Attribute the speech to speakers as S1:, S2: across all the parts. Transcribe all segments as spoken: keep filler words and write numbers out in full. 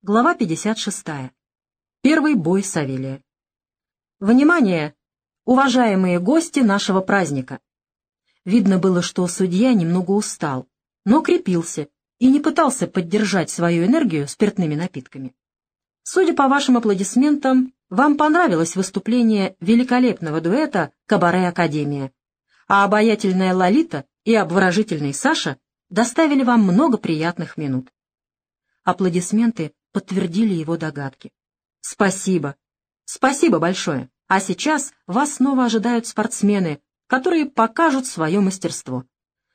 S1: Глава пятьдесят шестая. Первый бой Савелия. Внимание, уважаемые гости нашего праздника! Видно было, что судья немного устал, но крепился и не пытался поддержать свою энергию спиртными напитками. Судя по вашим аплодисментам, вам понравилось выступление великолепного дуэта «Кабаре Академия», а обаятельная Лолита и обворожительный Саша доставили вам много приятных минут. Аплодисменты подтвердили его догадки. Спасибо. Спасибо большое. А сейчас вас снова ожидают спортсмены, которые покажут свое мастерство.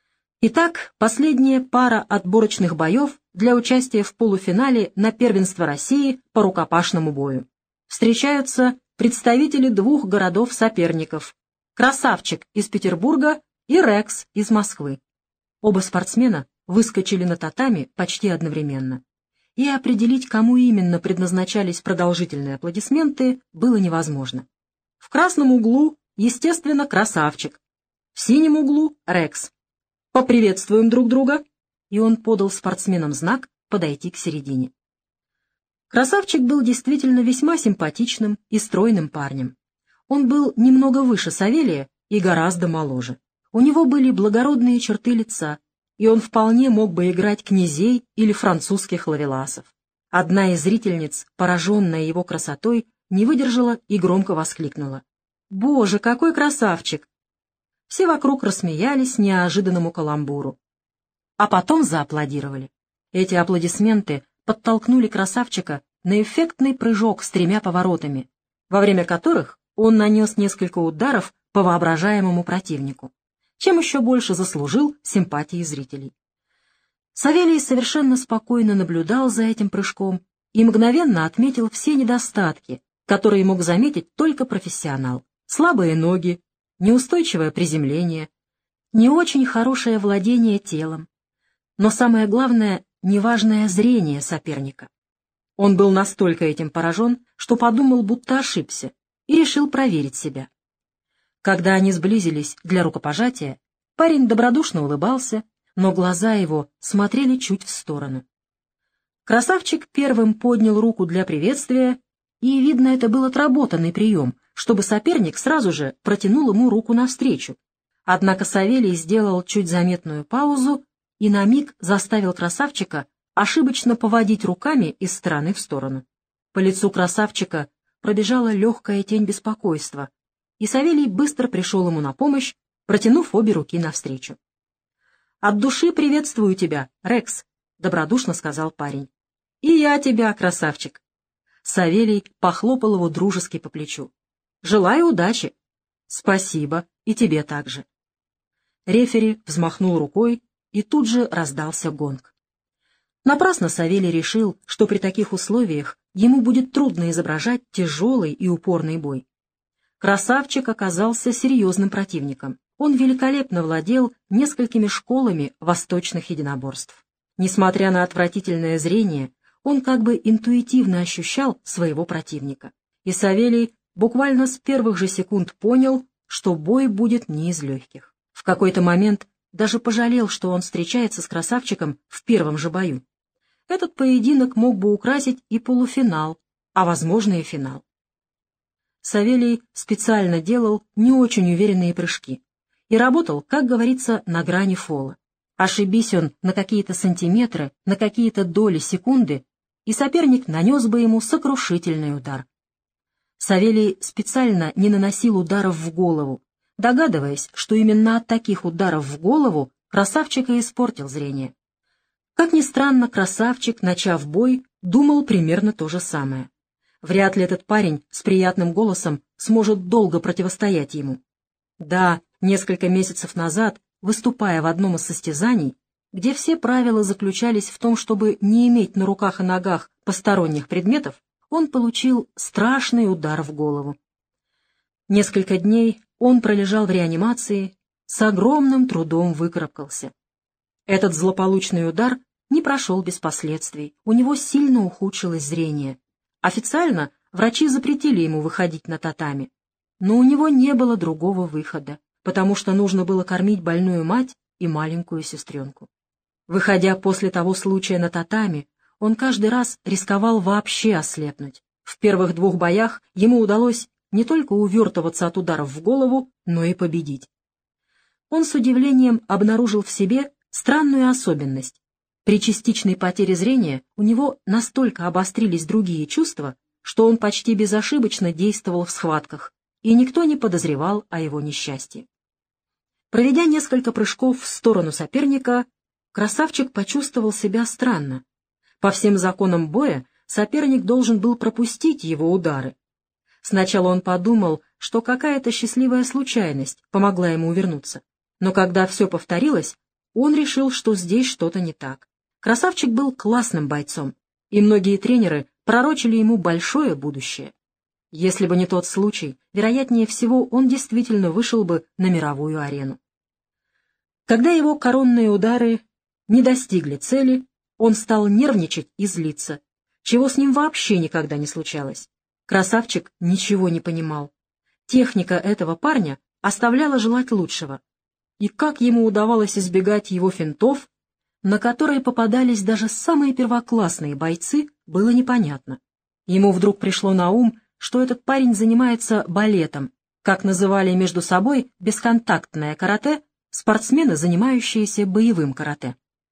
S1: Итак, последняя пара отборочных боев для участия в полуфинале на первенство России по рукопашному бою. Встречаются представители двух городов-соперников. Красавчик из Петербурга и Рекс из Москвы. Оба спортсмена выскочили на татами почти одновременно. И определить, кому именно предназначались продолжительные аплодисменты, было невозможно. В красном углу, естественно, Красавчик. В синем углу — Рекс. «Поприветствуем друг друга!» И он подал спортсменам знак подойти к середине. Красавчик был действительно весьма симпатичным и стройным парнем. Он был немного выше Савелия и гораздо моложе. У него были благородные черты лица, и он вполне мог бы играть князей или французских ловеласов. Одна из зрительниц, пораженная его красотой, не выдержала и громко воскликнула: «Боже, какой красавчик!» Все вокруг рассмеялись неожиданному каламбуру, а потом зааплодировали. Эти аплодисменты подтолкнули Красавчика на эффектный прыжок с тремя поворотами, во время которых он нанес несколько ударов по воображаемому противнику, чем еще больше заслужил симпатии зрителей. Савелий совершенно спокойно наблюдал за этим прыжком и мгновенно отметил все недостатки, которые мог заметить только профессионал. Слабые ноги, неустойчивое приземление, не очень хорошее владение телом, но самое главное — неважное зрение соперника. Он был настолько этим поражен, что подумал, будто ошибся, и решил проверить себя. Когда они сблизились для рукопожатия, парень добродушно улыбался, но глаза его смотрели чуть в сторону. Красавчик первым поднял руку для приветствия, и, видно, это был отработанный прием, чтобы соперник сразу же протянул ему руку навстречу. Однако Савелий сделал чуть заметную паузу и на миг заставил Красавчика ошибочно поводить руками из стороны в сторону. По лицу Красавчика пробежала легкая тень беспокойства, и Савелий быстро пришел ему на помощь, протянув обе руки навстречу. «От души приветствую тебя, Рекс», — добродушно сказал парень. «И я тебя, Красавчик». Савелий похлопал его дружески по плечу. «Желаю удачи». «Спасибо, и тебе также». Рефери взмахнул рукой, и тут же раздался гонг. Напрасно Савелий решил, что при таких условиях ему будет трудно изображать тяжелый и упорный бой. Красавчик оказался серьезным противником. Он великолепно владел несколькими школами восточных единоборств. Несмотря на отвратительное зрение, он как бы интуитивно ощущал своего противника. И Савелий буквально с первых же секунд понял, что бой будет не из легких. В какой-то момент даже пожалел, что он встречается с Красавчиком в первом же бою. Этот поединок мог бы украсить и полуфинал, а, возможно, и финал. Савелий специально делал не очень уверенные прыжки и работал, как говорится, на грани фола. Ошибись он на какие-то сантиметры, на какие-то доли секунды, и соперник нанес бы ему сокрушительный удар. Савелий специально не наносил ударов в голову, догадываясь, что именно от таких ударов в голову Красавчик и испортил зрение. Как ни странно, Красавчик, начав бой, думал примерно то же самое. Вряд ли этот парень с приятным голосом сможет долго противостоять ему. Да, несколько месяцев назад, выступая в одном из состязаний, где все правила заключались в том, чтобы не иметь на руках и ногах посторонних предметов, он получил страшный удар в голову. Несколько дней он пролежал в реанимации, с огромным трудом выкарабкался. Этот злополучный удар не прошел без последствий, у него сильно ухудшилось зрение. Официально врачи запретили ему выходить на татами, но у него не было другого выхода, потому что нужно было кормить больную мать и маленькую сестренку. Выходя после того случая на татами, он каждый раз рисковал вообще ослепнуть. В первых двух боях ему удалось не только увертываться от ударов в голову, но и победить. Он с удивлением обнаружил в себе странную особенность. При частичной потере зрения у него настолько обострились другие чувства, что он почти безошибочно действовал в схватках, и никто не подозревал о его несчастье. Проведя несколько прыжков в сторону соперника, красавчик почувствовал себя странно. По всем законам боя соперник должен был пропустить его удары. Сначала он подумал, что какая-то счастливая случайность помогла ему увернуться, но когда все повторилось, он решил, что здесь что-то не так. Красавчик был классным бойцом, и многие тренеры пророчили ему большое будущее. Если бы не тот случай, вероятнее всего, он действительно вышел бы на мировую арену. Когда его коронные удары не достигли цели, он стал нервничать и злиться, чего с ним вообще никогда не случалось. Красавчик ничего не понимал. Техника этого парня оставляла желать лучшего. И как ему удавалось избегать его финтов, на которые попадались даже самые первоклассные бойцы, было непонятно. Ему вдруг пришло на ум, что этот парень занимается балетом, как называли между собой бесконтактное карате спортсмены, занимающиеся боевым карате.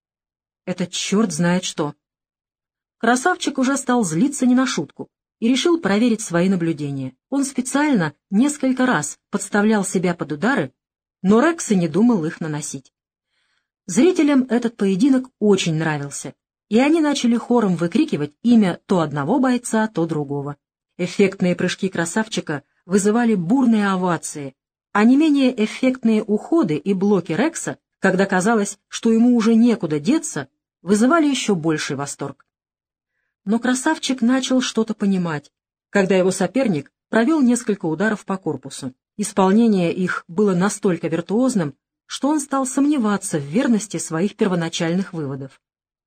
S1: Это черт знает что. Красавчик уже стал злиться не на шутку и решил проверить свои наблюдения. Он специально несколько раз подставлял себя под удары, но Рекс и не думал их наносить. Зрителям этот поединок очень нравился, и они начали хором выкрикивать имя то одного бойца, то другого. Эффектные прыжки красавчика вызывали бурные овации, а не менее эффектные уходы и блоки Рекса, когда казалось, что ему уже некуда деться, вызывали еще больший восторг. Но красавчик начал что-то понимать, когда его соперник провел несколько ударов по корпусу. Исполнение их было настолько виртуозным, что он стал сомневаться в верности своих первоначальных выводов.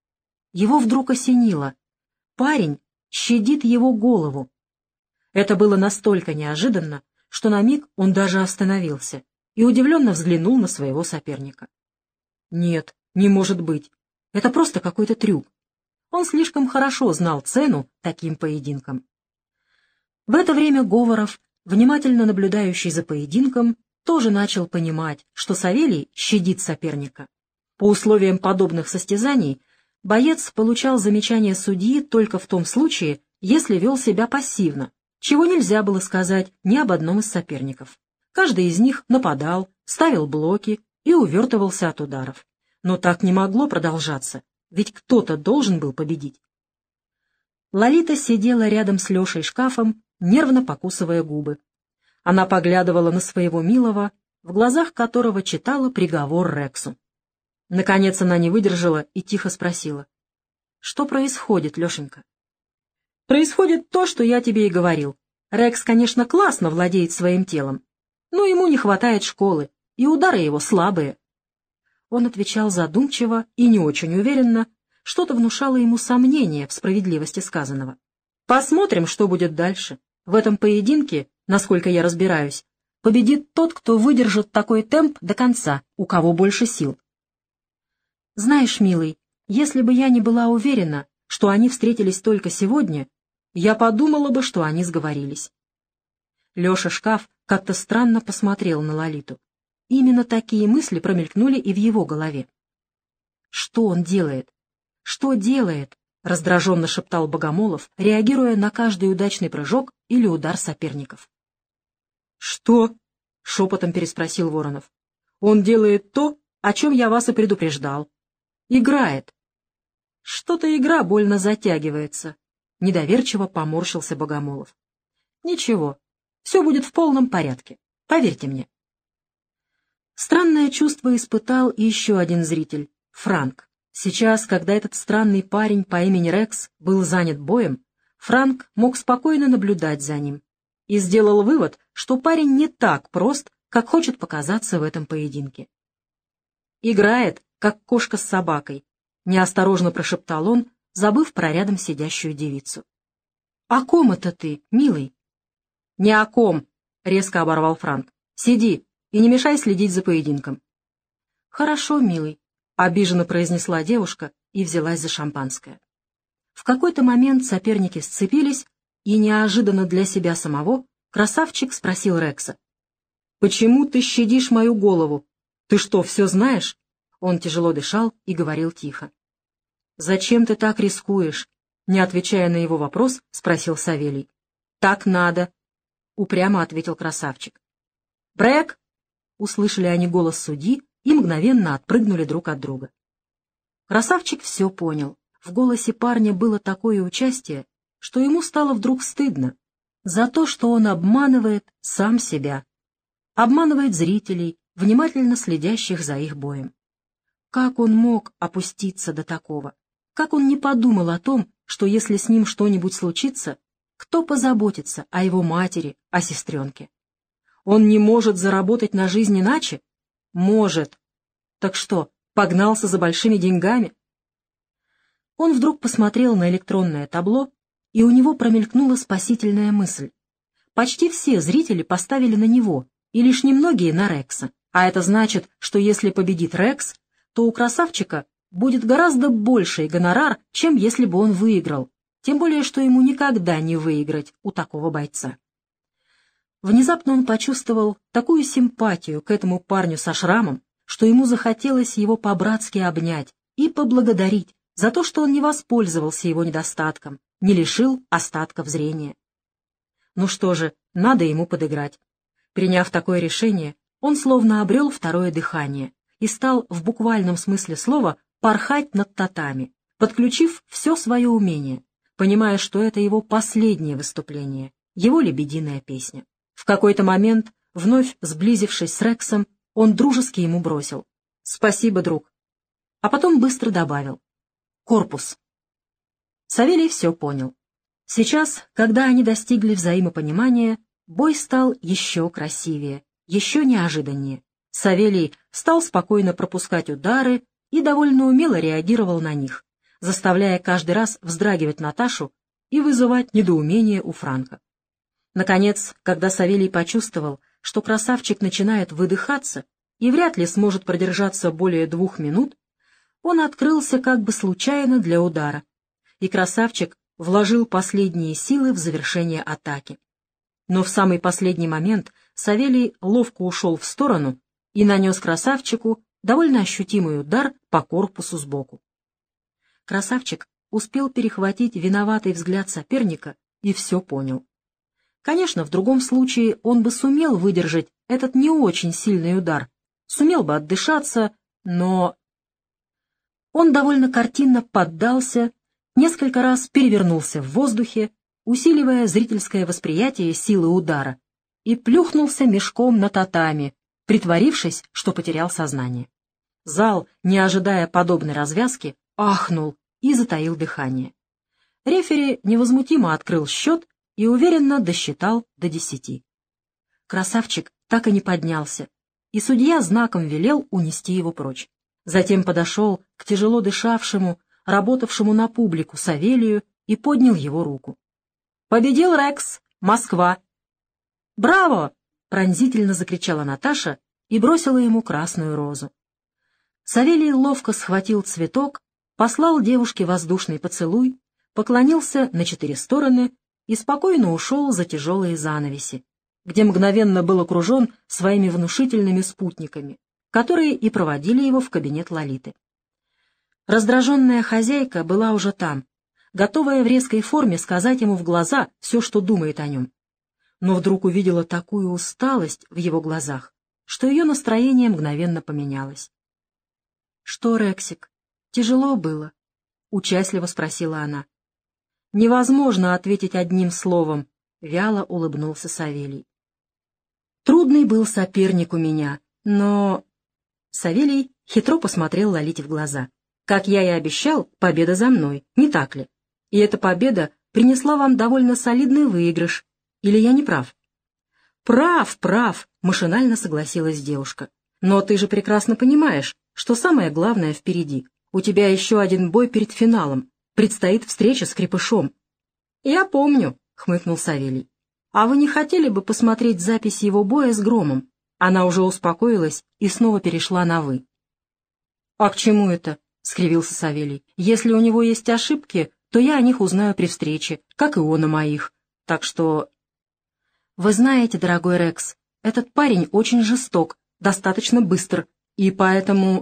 S1: Его вдруг осенило. Парень щадит его голову. Это было настолько неожиданно, что на миг он даже остановился и удивленно взглянул на своего соперника. Нет, не может быть. Это просто какой-то трюк. Он слишком хорошо знал цену таким поединкам. В это время Говоров, внимательно наблюдающий за поединком, тоже начал понимать, что Савелий щадит соперника. По условиям подобных состязаний боец получал замечание судьи только в том случае, если вел себя пассивно, чего нельзя было сказать ни об одном из соперников. Каждый из них нападал, ставил блоки и увертывался от ударов. Но так не могло продолжаться, ведь кто-то должен был победить. Лолита сидела рядом с Лешей шкафом, нервно покусывая губы. Она поглядывала на своего милого, в глазах которого читала приговор Рексу. Наконец она не выдержала и тихо спросила: «Что происходит, Лешенька?» «Происходит то, что я тебе и говорил. Рекс, конечно, классно владеет своим телом, но ему не хватает школы, и удары его слабые». Он отвечал задумчиво и не очень уверенно, что-то внушало ему сомнение в справедливости сказанного. «Посмотрим, что будет дальше. В этом поединке, насколько я разбираюсь, победит тот, кто выдержит такой темп до конца, у кого больше сил». «Знаешь, милый, если бы я не была уверена, что они встретились только сегодня, я подумала бы, что они сговорились». Леша Шкаф как-то странно посмотрел на Лолиту. Именно такие мысли промелькнули и в его голове. «Что он делает? Что делает?» — раздраженно шептал Богомолов, реагируя на каждый удачный прыжок или удар соперников. «Что?» — шепотом переспросил Воронов. «Он делает то, о чем я вас и предупреждал. Играет». «Что-то игра больно затягивается», — недоверчиво поморщился Богомолов. «Ничего, все будет в полном порядке, поверьте мне». Странное чувство испытал и еще один зритель — Франк. Сейчас, когда этот странный парень по имени Рекс был занят боем, Франк мог спокойно наблюдать за ним и сделал вывод, что парень не так прост, как хочет показаться в этом поединке. «Играет, как кошка с собакой», — неосторожно прошептал он, забыв про рядом сидящую девицу. «О ком это ты, милый?» «Не о ком», — резко оборвал Франк. «Сиди и не мешай следить за поединком». «Хорошо, милый», — обиженно произнесла девушка и взялась за шампанское. В какой-то момент соперники сцепились, и неожиданно для себя самого Красавчик спросил Рекса: «Почему ты щадишь мою голову? Ты что, все знаешь?» Он тяжело дышал и говорил тихо. «Зачем ты так рискуешь?» Не отвечая на его вопрос, спросил Савелий. «Так надо», — упрямо ответил Красавчик. «Брэк!» — услышали они голос судьи и мгновенно отпрыгнули друг от друга. Красавчик все понял. В голосе парня было такое участие, что ему стало вдруг стыдно за то, что он обманывает сам себя, обманывает зрителей, внимательно следящих за их боем. Как он мог опуститься до такого? Как он не подумал о том, что если с ним что-нибудь случится, кто позаботится о его матери, о сестренке? Он не может заработать на жизнь иначе? Может. Так что, погнался за большими деньгами? Он вдруг посмотрел на электронное табло, и у него промелькнула спасительная мысль. Почти все зрители поставили на него, и лишь немногие на Рекса. А это значит, что если победит Рекс, то у Красавчика будет гораздо больший гонорар, чем если бы он выиграл, тем более, что ему никогда не выиграть у такого бойца. Внезапно он почувствовал такую симпатию к этому парню со шрамом, что ему захотелось его по-братски обнять и поблагодарить за то, что он не воспользовался его недостатком, не лишил остатков зрения. Ну что же, надо ему подыграть. Приняв такое решение, он словно обрел второе дыхание и стал в буквальном смысле слова порхать над татами, подключив все свое умение, понимая, что это его последнее выступление, его лебединая песня. В какой-то момент, вновь сблизившись с Рексом, он дружески ему бросил: «Спасибо, друг», а потом быстро добавил: «Корпус». Савелий все понял. Сейчас, когда они достигли взаимопонимания, бой стал еще красивее, еще неожиданнее. Савелий стал спокойно пропускать удары и довольно умело реагировал на них, заставляя каждый раз вздрагивать Наташу и вызывать недоумение у Франка. Наконец, когда Савелий почувствовал, что Красавчик начинает выдыхаться и вряд ли сможет продержаться более двух минут, он открылся как бы случайно для удара, и Красавчик вложил последние силы в завершение атаки. Но в самый последний момент Савелий ловко ушел в сторону и нанес Красавчику довольно ощутимый удар по корпусу сбоку. Красавчик успел перехватить виноватый взгляд соперника и все понял. Конечно, в другом случае он бы сумел выдержать этот не очень сильный удар, сумел бы отдышаться, но... Он довольно картинно поддался, несколько раз перевернулся в воздухе, усиливая зрительское восприятие силы удара, и плюхнулся мешком на татами, притворившись, что потерял сознание. Зал, не ожидая подобной развязки, ахнул и затаил дыхание. Рефери невозмутимо открыл счет и уверенно досчитал до десяти. Красавчик так и не поднялся, и судья знаком велел унести его прочь. Затем подошел к тяжело дышавшему, работавшему на публику Савелию и поднял его руку. «Победил Рекс! Москва!» «Браво!» — пронзительно закричала Наташа и бросила ему красную розу. Савелий ловко схватил цветок, послал девушке воздушный поцелуй, поклонился на четыре стороны и спокойно ушел за тяжелые занавеси, где мгновенно был окружен своими внушительными спутниками, которые и проводили его в кабинет Лолиты. Раздраженная хозяйка была уже там, готовая в резкой форме сказать ему в глаза все, что думает о нем. Но вдруг увидела такую усталость в его глазах, что ее настроение мгновенно поменялось. — Что, Рексик, тяжело было? — участливо спросила она. — Невозможно ответить одним словом, — вяло улыбнулся Савелий. — Трудный был соперник у меня, но... Савелий хитро посмотрел Лолите в глаза. «Как я и обещал, победа за мной, не так ли? И эта победа принесла вам довольно солидный выигрыш. Или я не прав?» «Прав, прав», — машинально согласилась девушка. «Но ты же прекрасно понимаешь, что самое главное впереди. У тебя еще один бой перед финалом. Предстоит встреча с Крепышом». «Я помню», — хмыкнул Савелий. «А вы не хотели бы посмотреть запись его боя с Громом?» Она уже успокоилась и снова перешла на «вы». «А к чему это?» — скривился Савелий. «Если у него есть ошибки, то я о них узнаю при встрече, как и он о моих. Так что... Вы знаете, дорогой Рекс, этот парень очень жесток, достаточно быстр, и поэтому...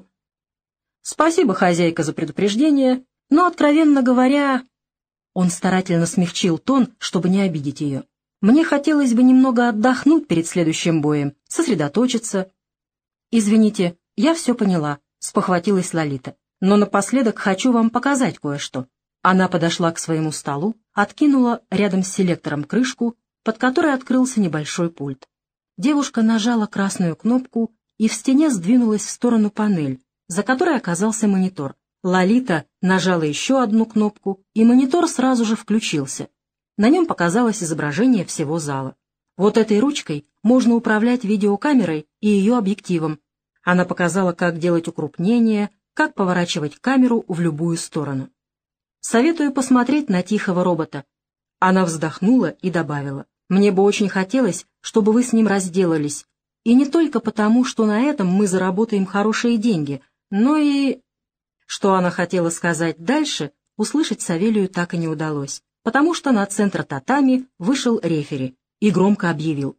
S1: Спасибо, хозяйка, за предупреждение, но, откровенно говоря... Он старательно смягчил тон, чтобы не обидеть ее. Мне хотелось бы немного отдохнуть перед следующим боем, сосредоточиться. Извините, я все поняла, спохватилась Лолита. Но напоследок хочу вам показать кое-что. Она подошла к своему столу, откинула рядом с селектором крышку, под которой открылся небольшой пульт. Девушка нажала красную кнопку, и в стене сдвинулась в сторону панель, за которой оказался монитор. Лолита нажала еще одну кнопку, и монитор сразу же включился. На нем показалось изображение всего зала. Вот этой ручкой можно управлять видеокамерой и ее объективом. Она показала, как делать укрупнение, как поворачивать камеру в любую сторону. Советую посмотреть на тихого робота. Она вздохнула и добавила: мне бы очень хотелось, чтобы вы с ним разделались. И не только потому, что на этом мы заработаем хорошие деньги, но и... Что она хотела сказать дальше, услышать Савелию так и не удалось, потому что на центр татами вышел рефери и громко объявил: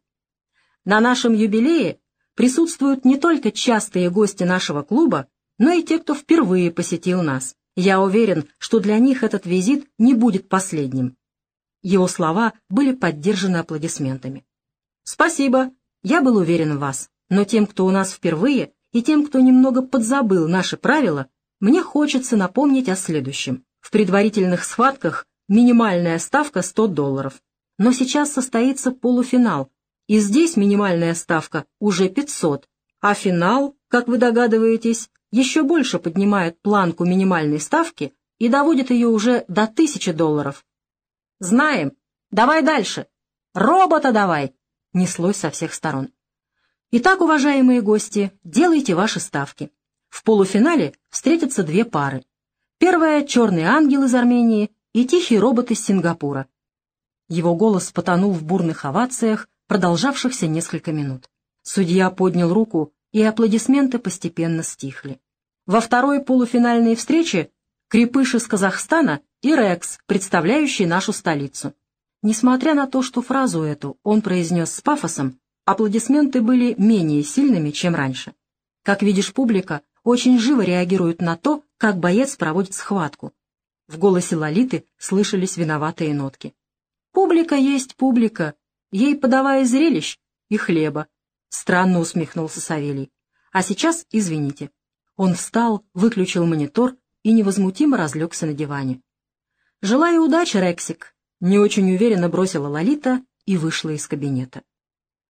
S1: на нашем юбилее присутствуют не только частые гости нашего клуба, но и те, кто впервые посетил нас. Я уверен, что для них этот визит не будет последним. Его слова были поддержаны аплодисментами. Спасибо, я был уверен в вас, но тем, кто у нас впервые, и тем, кто немного подзабыл наши правила, мне хочется напомнить о следующем. В предварительных схватках минимальная ставка сто долларов, но сейчас состоится полуфинал, и здесь минимальная ставка уже пятьсот, а финал, как вы догадываетесь, еще больше поднимает планку минимальной ставки и доводит ее уже до тысячи долларов. «Знаем. Давай дальше. Робота давай!» неслось со всех сторон. Итак, уважаемые гости, делайте ваши ставки. В полуфинале встретятся две пары. Первая — черный ангел из Армении и тихий робот из Сингапура. Его голос потонул в бурных овациях, продолжавшихся несколько минут. Судья поднял руку, и аплодисменты постепенно стихли. Во второй полуфинальной встрече крепыш из Казахстана и Рекс, представляющий нашу столицу. Несмотря на то, что фразу эту он произнес с пафосом, аплодисменты были менее сильными, чем раньше. Как видишь, публика очень живо реагирует на то, как боец проводит схватку. В голосе Лолиты слышались виноватые нотки. «Публика есть публика, ей подавай зрелищ и хлеба», — странно усмехнулся Савелий. «А сейчас извините». Он встал, выключил монитор и невозмутимо разлегся на диване. «Желаю удачи, Рексик», — не очень уверенно бросила Лолита и вышла из кабинета.